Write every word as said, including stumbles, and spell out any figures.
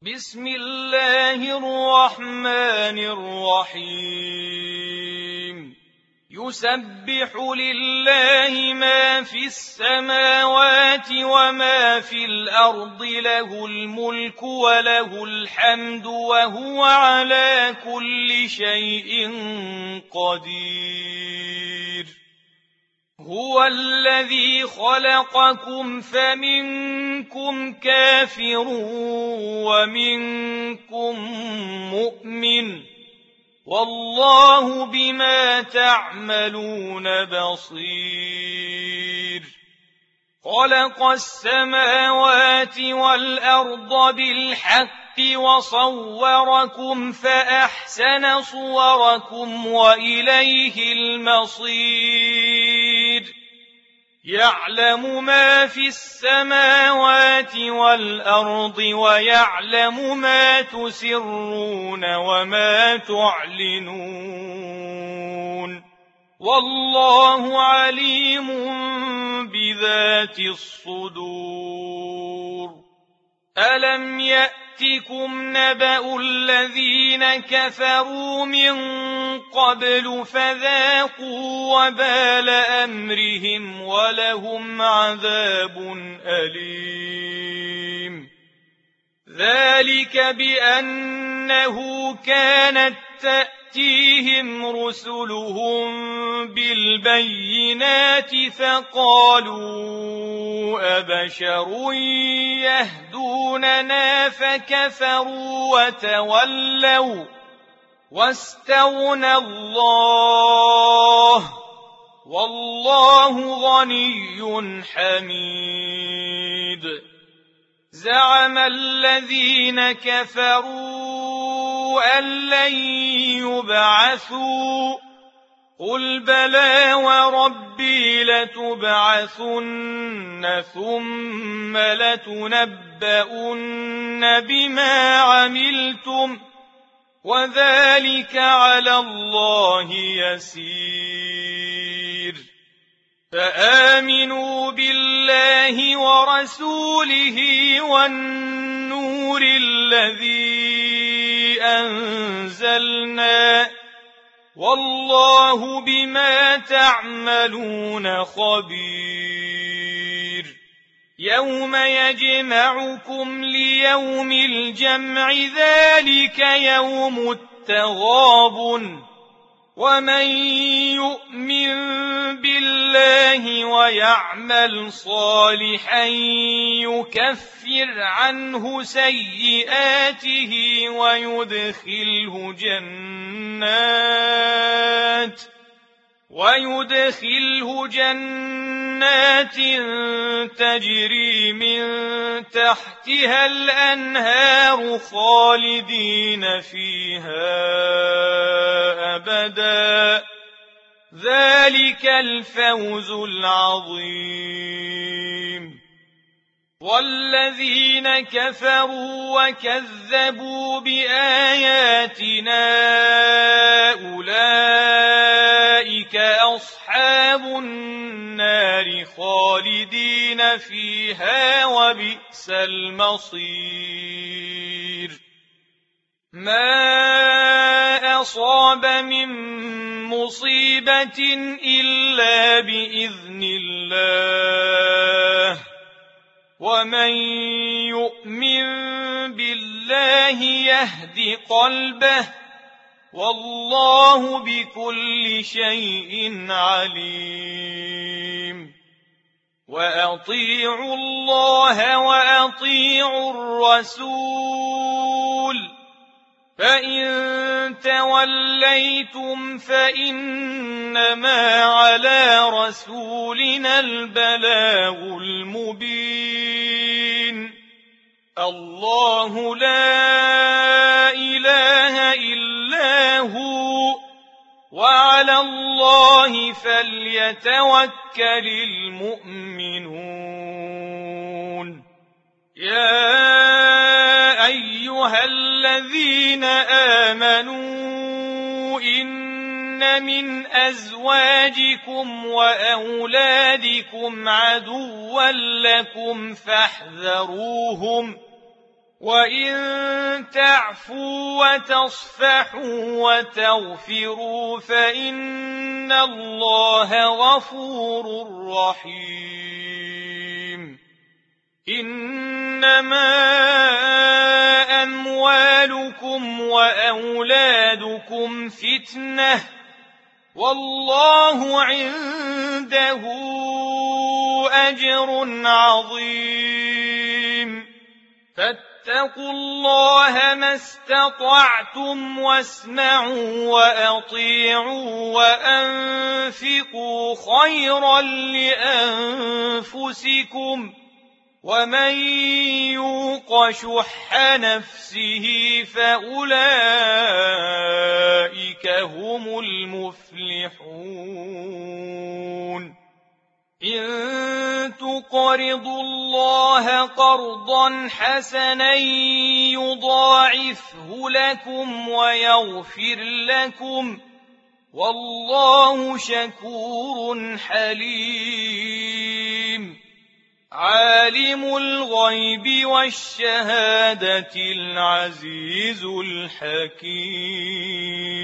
بسم الله الرحمن الرحيم يسبح لله ما في السماوات وما في الأرض له الملك وله الحمد وهو على كل شيء قدير هو الذي خلقكم فمنكم كافر ومنكم مؤمن والله بما تعملون بصير خلق السماوات والأرض بالحق وصوركم فأحسن صوركم وإليه المصير يعلم ما في السماوات والأرض ويعلم ما تسرون وما تعلنون والله عليم بذات الصدور ألم يأتكم نبأ الذين كفروا من قبل فذاقوا وبال أمرهم ولهم عذاب أليم ذلك بأنه كانت تأتيهم رسلهم بالبينات فقالوا أبشر يهدوننا فكفروا وتولوا واستغنى الله والله غني حميد زعم الذين كفروا أن لن يبعثوا قل بلى وربي لتبعثن ثم لتنبؤن بما عملتم وذلك على الله يسير فآمنوا بالله ورسوله والنور الذي أنزلنا والله بما تعملون خبير يوم يجمعكم ليوم الجمع ذلك يوم التغابن ومن يؤمن بالله ويعمل صالحا يكفر عنه سيئاته ويدخله جنات ويدخله جنات تجري من تحتها الأنهار خالدين فيها أبدا ذلك الفوز العظيم والذين كفروا وكذبوا بآياتنا أولئك أصحاب النار خالدين فيها وبئس المصير ما أصاب من مصيبة إلا بإذن الله ومن يؤمن بالله يهد قلبه والله بكل شيء عليم وأطيعوا الله وأطيعوا الرسول فإن توليتم فإنما على رسولنا البلاغ المبين الله لا إله إلا هو وعلى الله فليتوكل المؤمنون يا أيها الذين آمنوا إن من أزواجكم وأولادكم عدوا لكم فاحذروهم وإن تعفوا وتصفحوا وتغفروا فإن الله غفور رحيم. إنما أموالكم وأولادكم فتنة والله عنده أجر عظيم. فاتقوا الله ما استطعتم واسمعوا وأطيعوا وأنفقوا خيرا لأنفسكم ومن يوق شح نفسه فأولئك هم المفلحون. إن تقرضوا الله قرضا حسنا يضاعفه لكم ويغفر لكم والله شكور حليم. عالم الغيب والشهادة العزيز الحكيم.